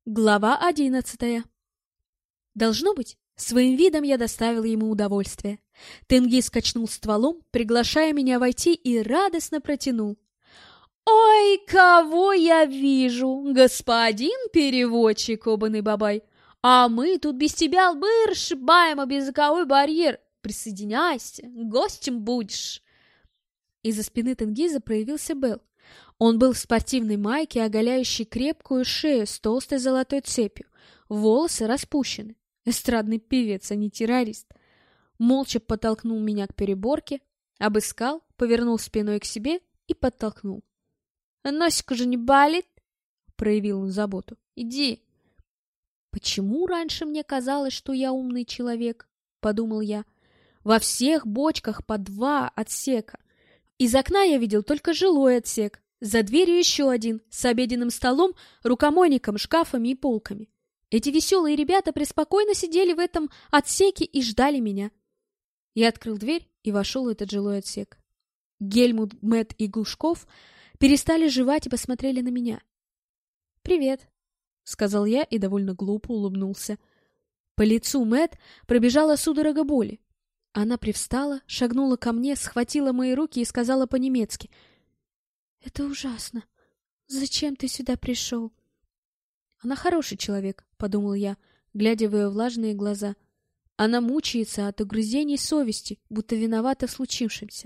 Глава 11. Должно быть, своим видом я доставил ему удовольствие. Тенгиз качнул стволом, приглашая меня войти, и радостно протянул: «Ой, кого я вижу, господин переводчик Обаны-Бабай! А мы тут без тебя лбы расшибаем об языковой барьер. Присоединяйся, гостем будешь!» Из-за спины Тенгиза проявился Белл. Он был в спортивной майке, оголяющей крепкую шею с толстой золотой цепью. Волосы распущены. Эстрадный певец, а не террорист. Молча подтолкнул меня к переборке, обыскал, повернул спиной к себе и подтолкнул. «Носик уже не болит?» — проявил он заботу. «Иди». «Почему раньше мне казалось, что я умный человек?» — подумал я. «Во всех бочках по 2 отсека. Из окна я видел только жилой отсек. За дверью еще один, с обеденным столом, рукомойником, шкафами и полками. Эти веселые ребята преспокойно сидели в этом отсеке и ждали меня. Я открыл дверь и вошел в этот жилой отсек. Гельмут, Мэтт и Глушков перестали жевать и посмотрели на меня. «Привет», — сказал я и довольно глупо улыбнулся. По лицу Мэтт пробежала судорога боли. Она привстала, шагнула ко мне, схватила мои руки и сказала по-немецки: «Это ужасно. Зачем ты сюда пришел?» «Она хороший человек», — подумал я, глядя в ее влажные глаза. «Она мучается от угрызений совести, будто виновата в случившемся».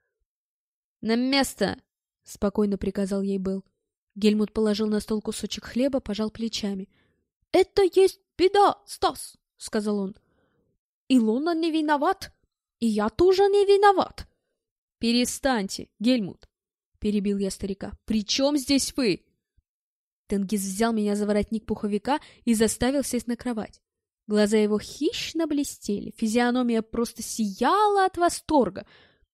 «На место!» — спокойно приказал ей Белл. Гельмут положил на стол кусочек хлеба, пожал плечами. «Это есть беда, Стас», — сказал он. «Илона не виноват, и я тоже не виноват». «Перестаньте, Гельмут», — перебил я старика. «При чем здесь вы?» Тенгиз взял меня за воротник пуховика и заставил сесть на кровать. Глаза его хищно блестели, физиономия просто сияла от восторга.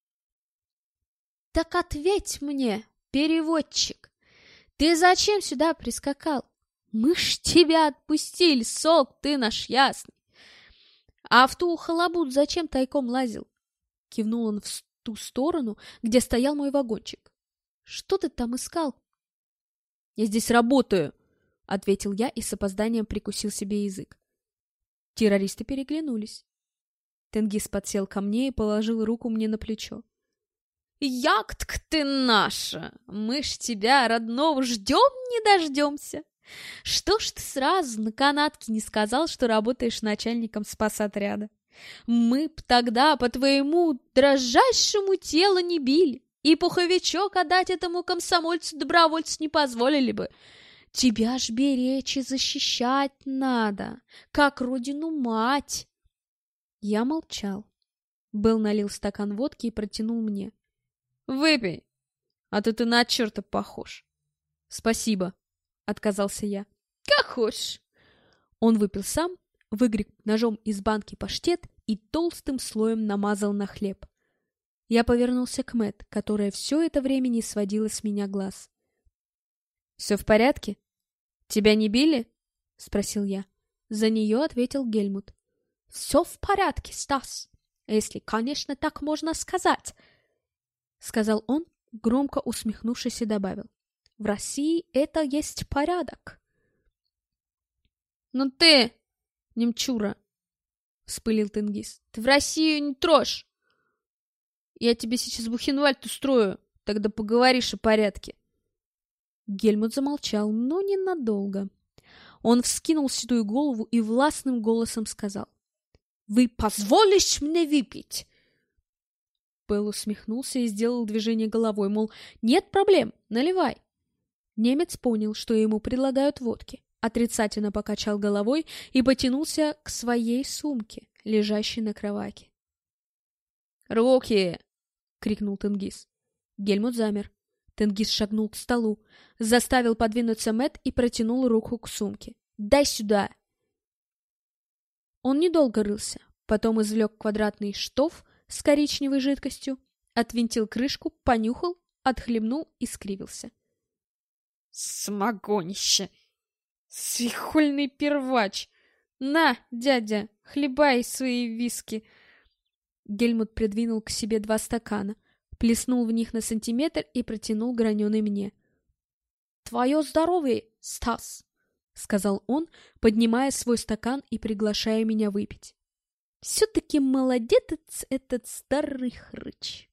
«Так ответь мне, переводчик, ты зачем сюда прискакал? Мы ж тебя отпустили, сок ты наш ясный. А в ту халабуд зачем тайком лазил?» Кивнул он в ту сторону, где стоял мой вагончик. «Что ты там искал?» «Я здесь работаю», — ответил я и с опозданием прикусил себе язык. Террористы переглянулись. Тенгиз подсел ко мне и положил руку мне на плечо. «Яктк ты наша! Мы ж тебя, родного, ждем не дождемся! Что ж ты сразу на канатке не сказал, что работаешь начальником спасотряда? Мы б тогда по твоему дрожащему телу не били, и пуховичок отдать этому комсомольцу-добровольцу не позволили бы. Тебя ж беречь и защищать надо, как родину-мать!» Я молчал. Белл налил стакан водки и протянул мне. «Выпей, а то ты на черта похож». «Спасибо», — отказался я. «Как хочешь». Он выпил сам, выгреб ножом из банки паштет и толстым слоем намазал на хлеб. Я повернулся к Мэтт, которая все это время не сводила с меня глаз. «Все в порядке? Тебя не били?» — спросил я. За нее ответил Гельмут. «Все в порядке, Стас, если, конечно, так можно сказать», — сказал он, громко усмехнувшись, и добавил. «В России это есть порядок». «Ну ты, немчура!» — вспылил Тенгиз. «Ты в Россию не трожь! Я тебе сейчас Бухенвальд устрою, тогда поговоришь о порядке». Гельмут замолчал, но ненадолго. Он вскинул седую голову и властным голосом сказал: «Вы позволишь мне выпить?» Белл усмехнулся и сделал движение головой, мол, нет проблем, наливай. Немец понял, что ему предлагают водки, отрицательно покачал головой и потянулся к своей сумке, лежащей на кровати. «Руки!» — крикнул Тенгиз. Гельмут замер. Тенгиз шагнул к столу, заставил подвинуться Мэтт и протянул руку к сумке. «Дай сюда!» Он недолго рылся, потом извлек квадратный штоф с коричневой жидкостью, отвинтил крышку, понюхал, отхлебнул и скривился. «Самогонище! Свихольный первач! На, дядя, хлебай свои виски!» Гельмут придвинул к себе 2 стакана, плеснул в них на сантиметр и протянул граненый мне. «Твое здоровье, Стас!» — сказал он, поднимая свой стакан и приглашая меня выпить. Все-таки молодец этот старый хрыч.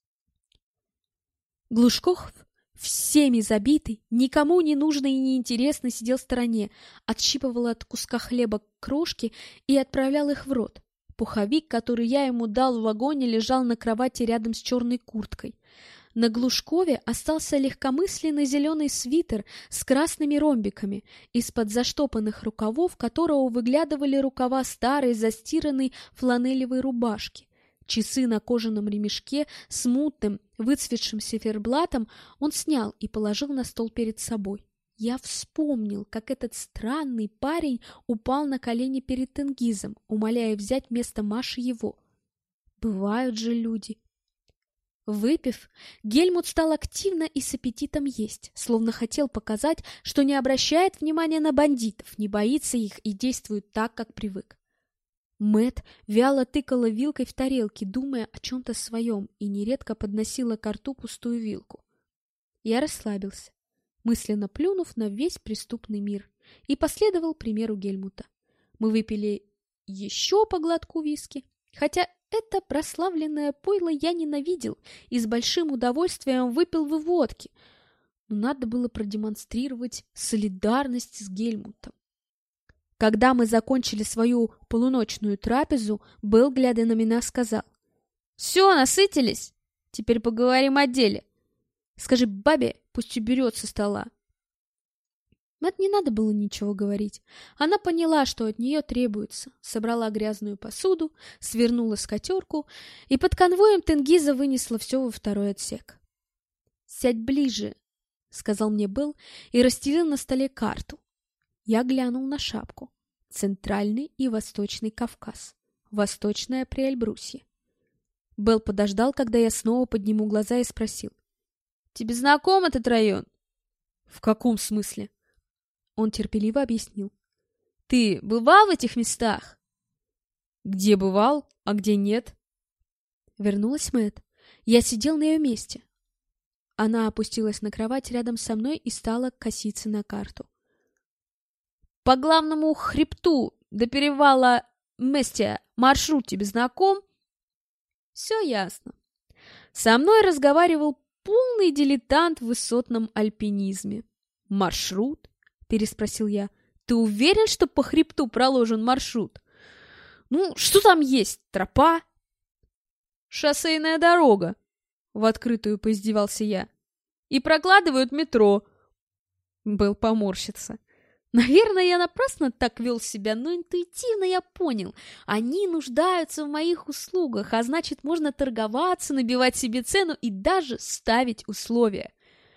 Глушков, всеми забитый, никому не нужный и неинтересный, сидел в стороне, отщипывал от куска хлеба крошки и отправлял их в рот. Пуховик, который я ему дал в вагоне, лежал на кровати рядом с черной курткой. На Глушкове остался легкомысленный зеленый свитер с красными ромбиками, из-под заштопанных рукавов которого выглядывали рукава старой застиранной фланелевой рубашки. Часы на кожаном ремешке с мутным, выцветшим циферблатом он снял и положил на стол перед собой. Я вспомнил, как этот странный парень упал на колени перед Тенгизом, умоляя взять вместо Маши его. Бывают же люди. Выпив, Гельмут стал активно и с аппетитом есть, словно хотел показать, что не обращает внимания на бандитов, не боится их и действует так, как привык. Мэтт вяло тыкала вилкой в тарелке, думая о чем-то своем, и нередко подносила ко рту пустую вилку. Я расслабился, мысленно плюнув на весь преступный мир, и последовал примеру Гельмута. Мы выпили еще по глотку виски, хотя это прославленное пойло я ненавидел и с большим удовольствием выпил бы водки, но надо было продемонстрировать солидарность с Гельмутом. Когда мы закончили свою полуночную трапезу, Белл, глядя на меня, сказал: «Все, насытились? Теперь поговорим о деле. Скажи бабе, пусть уберет со стола». Мэтт не надо было ничего говорить. Она поняла, что от нее требуется, собрала грязную посуду, свернула скатерку и под конвоем Тенгиза вынесла все во второй отсек. «Сядь ближе», — сказал мне Белл и расстелил на столе карту. Я глянул на шапку. Центральный и Восточный Кавказ. Восточное Приэльбрусье. Белл подождал, когда я снова подниму глаза, и спросил: «Тебе знаком этот район?» «В каком смысле?» Он терпеливо объяснил: «Ты бывал в этих местах?» «Где бывал, а где нет?» Вернулась Мэтт. Я сидел на ее месте. Она опустилась на кровать рядом со мной и стала коситься на карту. «По главному хребту до перевала Местия маршрут тебе знаком?» «Все ясно. Со мной разговаривал полный дилетант в высотном альпинизме». «Маршрут?» — переспросил я. «Ты уверен, что по хребту проложен маршрут?» «Ну, что там есть? Тропа?» «Шоссейная дорога», — в открытую поиздевался я. «И прокладывают метро». Был поморщиться. Наверное, я напрасно так вел себя, но интуитивно я понял. Они нуждаются в моих услугах, а значит, можно торговаться, набивать себе цену и даже ставить условия.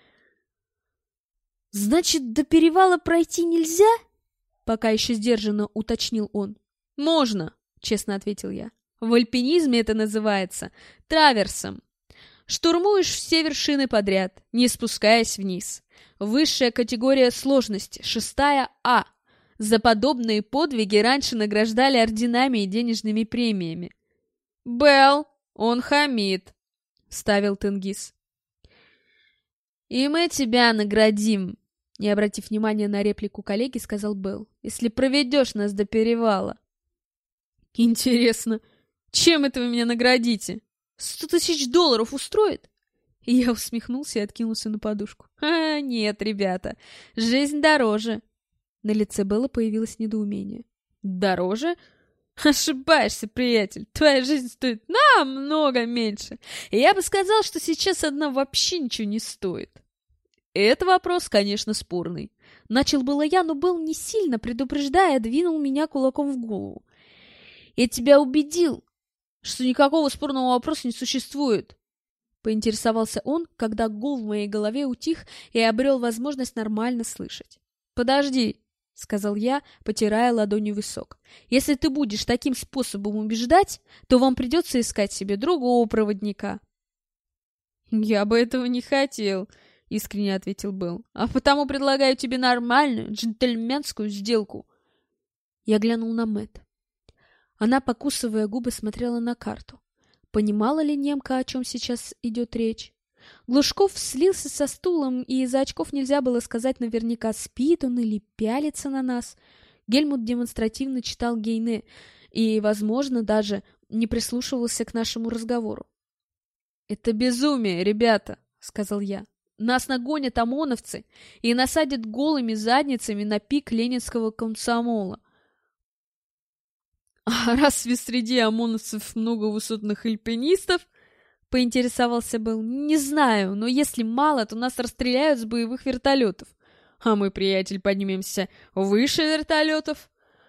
«Значит, до перевала пройти нельзя?» Пока еще сдержанно уточнил он. «Можно», — честно ответил я. «В альпинизме это называется траверсом. Штурмуешь все вершины подряд, не спускаясь вниз. Высшая категория сложности, 6 А. За подобные подвиги раньше награждали орденами и денежными премиями». «Белл, он хамит», — вставил Тенгиз. «И мы тебя наградим», — не обратив внимания на реплику коллеги, сказал Белл, «если проведешь нас до перевала». «Интересно, чем это вы меня наградите? $100 000 устроит?» И я усмехнулся и откинулся на подушку. Нет, ребята, жизнь дороже». На лице Белла появилось недоумение. «Дороже? Ошибаешься, приятель. Твоя жизнь стоит намного меньше. И я бы сказал, что сейчас одна вообще ничего не стоит». «Это вопрос, конечно, спорный». Начал было я, но Белл, не сильно предупреждая, двинул меня кулаком в голову. «Я тебя убедил, что никакого спорного вопроса не существует», — поинтересовался он, когда гул в моей голове утих и обрел возможность нормально слышать. «Подожди», — сказал я, потирая ладонью висок. «Если ты будешь таким способом убеждать, то вам придется искать себе другого проводника». «Я бы этого не хотел», — искренне ответил Белл. «А потому предлагаю тебе нормальную, джентльменскую сделку». Я глянул на Мэтт. Она, покусывая губы, смотрела на карту. Понимала ли немка, о чем сейчас идет речь? Глушков слился со стулом, и из-за очков нельзя было сказать наверняка, спит он или пялится на нас. Гельмут демонстративно читал Гейне и, возможно, даже не прислушивался к нашему разговору. «Это безумие, ребята», — сказал я. «Нас нагонят ОМОНовцы и насадят голыми задницами на пик ленинского комсомола». «А разве среди ОМОНовцев много высотных альпинистов?» — поинтересовался Белл. «Не знаю, но если мало, то нас расстреляют с боевых вертолетов. А мы, приятель, поднимемся выше вертолетов».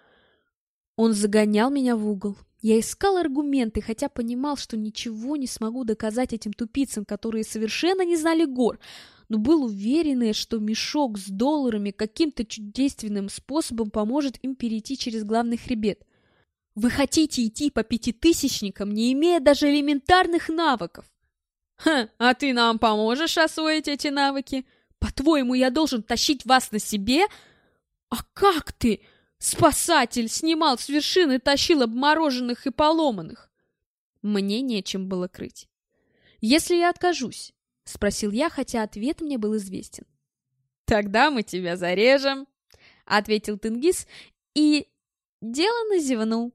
Он загонял меня в угол. Я искал аргументы, хотя понимал, что ничего не смогу доказать этим тупицам, которые совершенно не знали гор, но был уверен, что мешок с долларами каким-то чудесственным способом поможет им перейти через главный хребет. Вы хотите идти по пятитысячникам, не имея даже элементарных навыков? А ты нам поможешь освоить эти навыки? По-твоему, я должен тащить вас на себе? А как ты, спасатель, снимал с вершины, тащил обмороженных и поломанных? Мне нечем было крыть. Если я откажусь, — спросил я, хотя ответ мне был известен. «Тогда мы тебя зарежем», — ответил Тенгиз и деланно зевнул.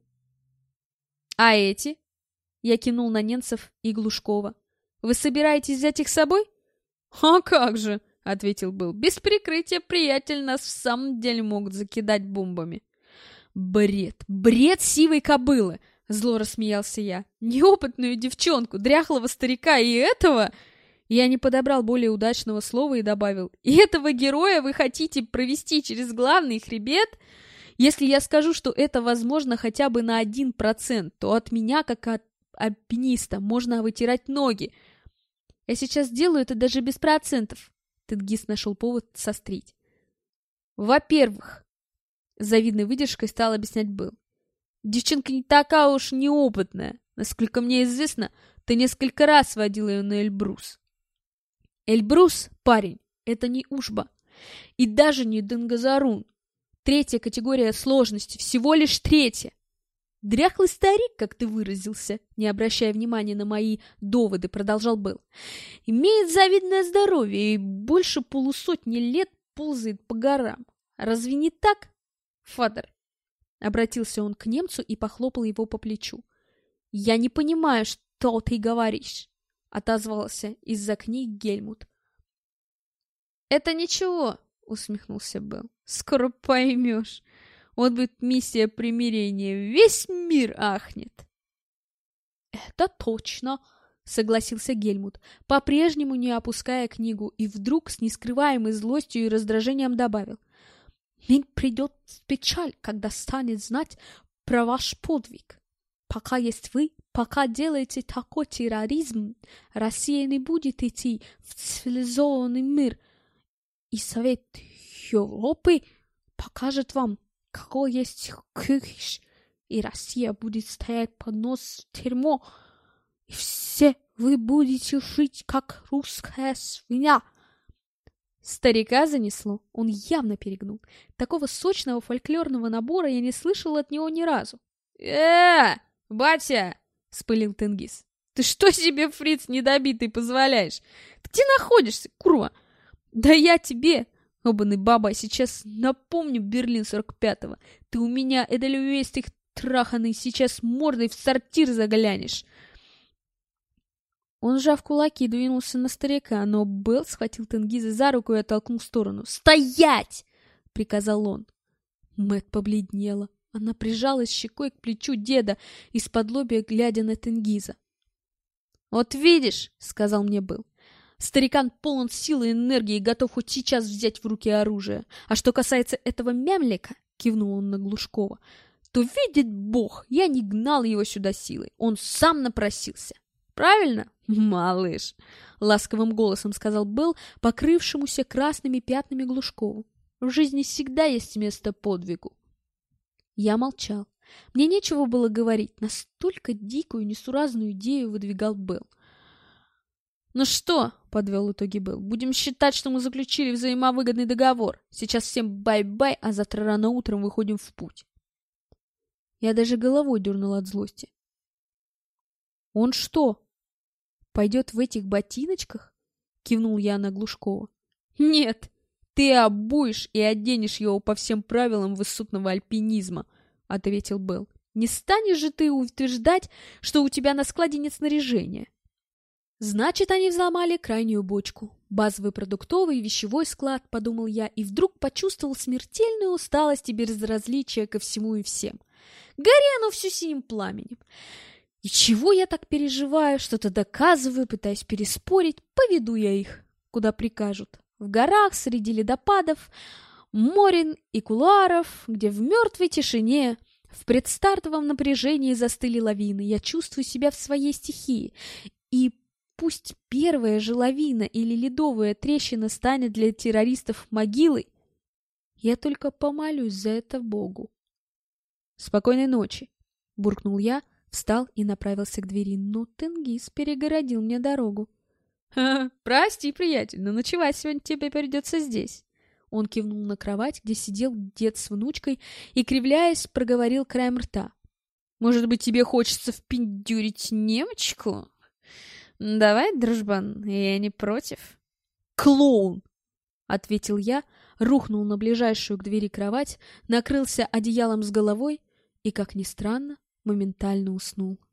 «А эти?» — я кинул на Ненцев и Глушкова. «Вы собираетесь взять их с собой?» «А как же», — ответил Был. «Без прикрытия, приятель, нас в самом деле могут закидать бомбами». Бред сивой кобылы!» — зло рассмеялся я. «Неопытную девчонку, дряхлого старика и этого...» Я не подобрал более удачного слова и добавил: «И этого героя вы хотите провести через главный хребет? Если я скажу, что это возможно хотя бы на 1%, то от меня, как от альпиниста, можно вытирать ноги. Я сейчас делаю это даже без процентов». Тенгиз нашел повод сострить. «Во-первых», — с завидной выдержкой стал объяснять Был, «девчонка не такая уж неопытная. Насколько мне известно, ты несколько раз водил ее на Эльбрус. Эльбрус, парень, это не Ушба. И даже не Денгазарун. 3-я категория сложности, всего лишь 3-я. Дряхлый старик, как ты выразился, не обращая внимания на мои доводы, продолжал Белл, имеет завидное здоровье и больше 150 лет ползает по горам. Разве не так, Фадер?» Обратился он к немцу и похлопал его по плечу. «Я не понимаю, что ты говоришь», — отозвался из-за книг Гельмут. «Это ничего», — усмехнулся Белл. «Скоро поймешь. Вот будет миссия примирения, весь мир ахнет». «Это точно», — согласился Гельмут, по-прежнему не опуская книгу, и вдруг с нескрываемой злостью и раздражением добавил: «Мир придет в печаль, когда станет знать про ваш подвиг. Пока есть вы, пока делаете такой терроризм, Россия не будет идти в цивилизованный мир, и Совет Европы покажет вам, какой есть кириш, и Россия будет стоять под нос в тюрьму, и все вы будете жить, как русская свинья». Старика занесло, он явно перегнул. Такого сочного фольклорного набора я не слышал от него ни разу. Батя!» — вспылил Тенгиз. «Ты что себе, фриц недобитый, позволяешь? Ты где находишься, курва? Да я тебе, обаный баба, сейчас напомню Берлин 45-го. Ты у меня, эдельвейстых траханый, сейчас мордой в сортир заглянешь». Он, сжав кулаки, двинулся на старика, но Белл схватил Тенгиза за руку и оттолкнул в сторону. «Стоять!» — приказал он. Мэтт побледнела. Она прижалась щекой к плечу деда, исподлобья глядя на Тенгиза. «Вот видишь», — сказал мне Белл, — «старикан полон силы и энергии и готов хоть сейчас взять в руки оружие. А что касается этого мямлика», — кивнул он на Глушкова, — «то видит Бог, я не гнал его сюда силой. Он сам напросился. Правильно, малыш?» — ласковым голосом сказал Белл, покрывшемуся красными пятнами Глушкову. «В жизни всегда есть место подвигу». Я молчал. Мне нечего было говорить, настолько дикую, несуразную идею выдвигал Белл. «Ну что?» — подвел итоги Белл. «Будем считать, что мы заключили взаимовыгодный договор. Сейчас всем бай-бай, а завтра рано утром выходим в путь». Я даже головой дернул от злости. «Он что, пойдет в этих ботиночках? — кивнул я на Глушкова. «Нет, ты обуешь и оденешь его по всем правилам высотного альпинизма», — ответил Белл. «Не станешь же ты утверждать, что у тебя на складе нет снаряжения?» Значит, они взломали крайнюю бочку. Базовый продуктовый и вещевой склад, подумал я, и вдруг почувствовал смертельную усталость и безразличие ко всему и всем. Гори оно все синим пламенем. И чего я так переживаю, что-то доказываю, пытаюсь переспорить, поведу я их, куда прикажут. В горах, среди ледопадов, морен и кулуаров, где в мертвой тишине, в предстартовом напряжении застыли лавины. Я чувствую себя в своей стихии. И пусть первая же лавина или ледовая трещина станет для террористов могилой, я только помолюсь за это Богу. «Спокойной ночи!» — буркнул я, встал и направился к двери, но Тенгиз перегородил мне дорогу. «Прости, приятель, но ночевать сегодня тебе придется здесь». Он кивнул на кровать, где сидел дед с внучкой, и, кривляясь, проговорил краем рта. «Может быть, тебе хочется впендюрить немочку? Давай, дружбан, я не против». «Клоун!» — ответил я, рухнул на ближайшую к двери кровать, накрылся одеялом с головой и, как ни странно, моментально уснул.